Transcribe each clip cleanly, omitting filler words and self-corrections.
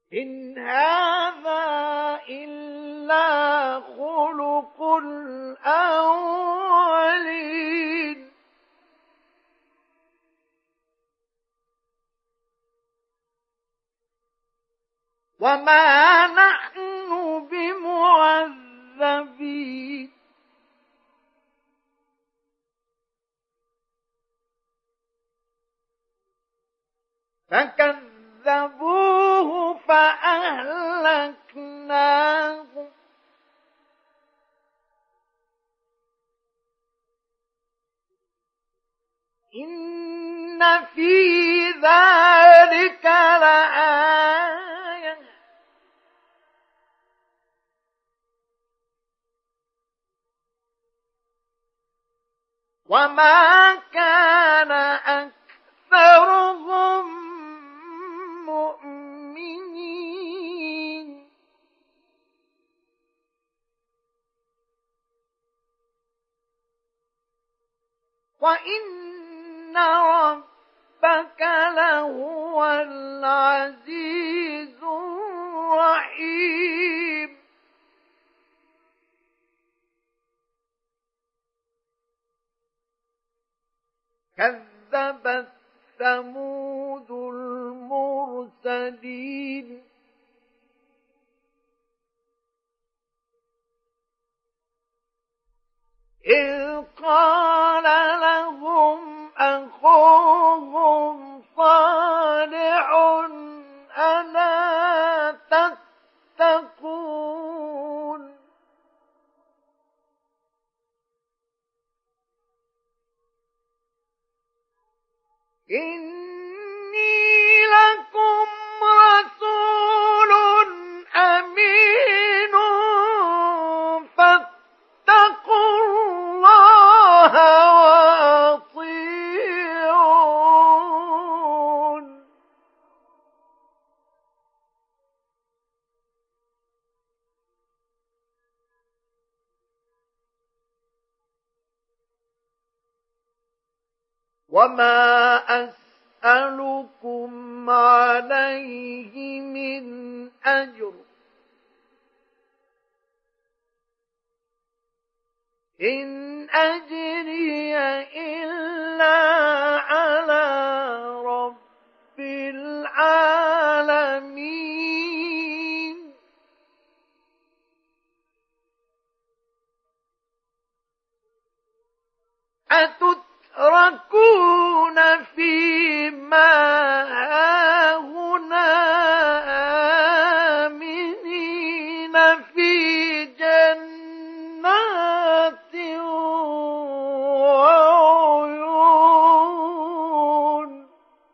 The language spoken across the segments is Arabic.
إن هذا إلا خلق الأولين وما نحن بمعذبين فكذبوه فأهلكناه إن في ذلك لآية وما كان أكثرهم مؤمنين وإن ربك لهو العزيز الرحيم كذبت ثمود المرسلين إذ قال لهم أخوهم صالح ألا تتقون إني لكم رسول أمين فاتقوا الله وأطيعون وما أسألكم عليه من أجر إن أجري إلا على رب العالمين أتتركون فيما هاهنا آمنين في جنات وعيون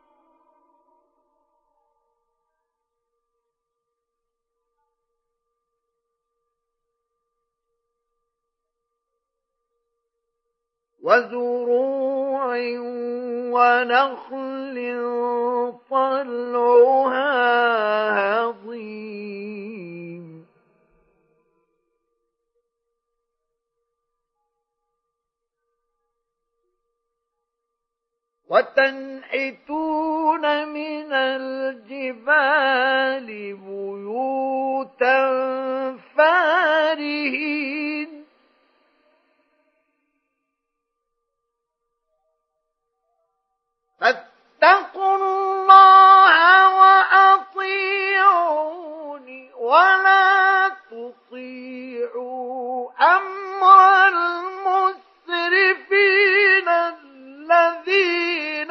وزروع ونخل طلعها هضيم وتنحتون من الجبال بيوتا فارهين فاتقوا الله وأطيعون ولا تطيعوا أمر المسرفين الذين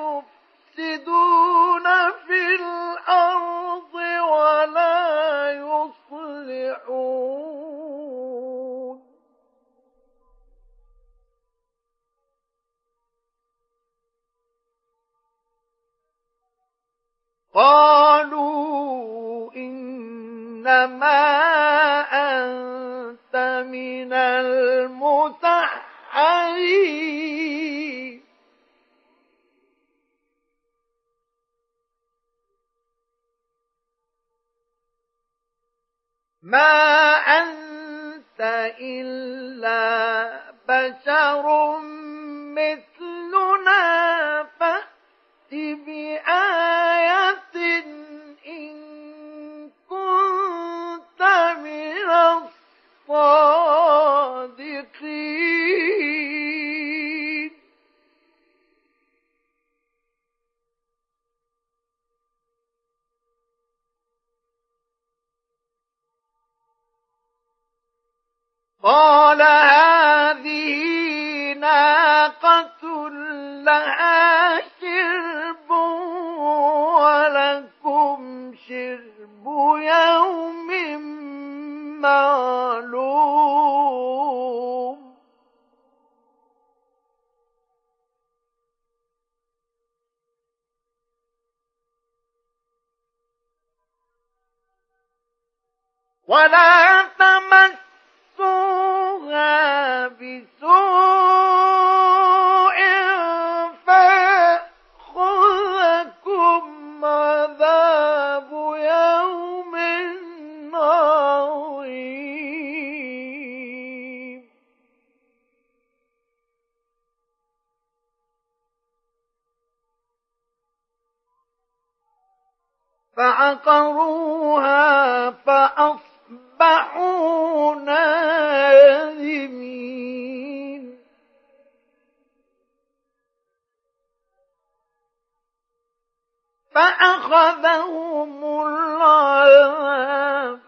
يفسدون في الأرض ولا يصلحون قالوا إنما أنت من المسحرين ما أنت إلا بشر مثلنا فأت بآية إن قال هذه ناقة لها شرب ولكم شرب يوم معلوم ولا تمسوها بسوء فيأخذكم عذاب يوم عظيم فعقروها فأصبحوا نادمين فأخذهم العذاب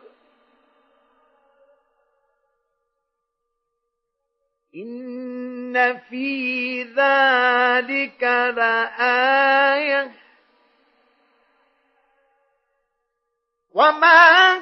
إن في ذلك لآية وما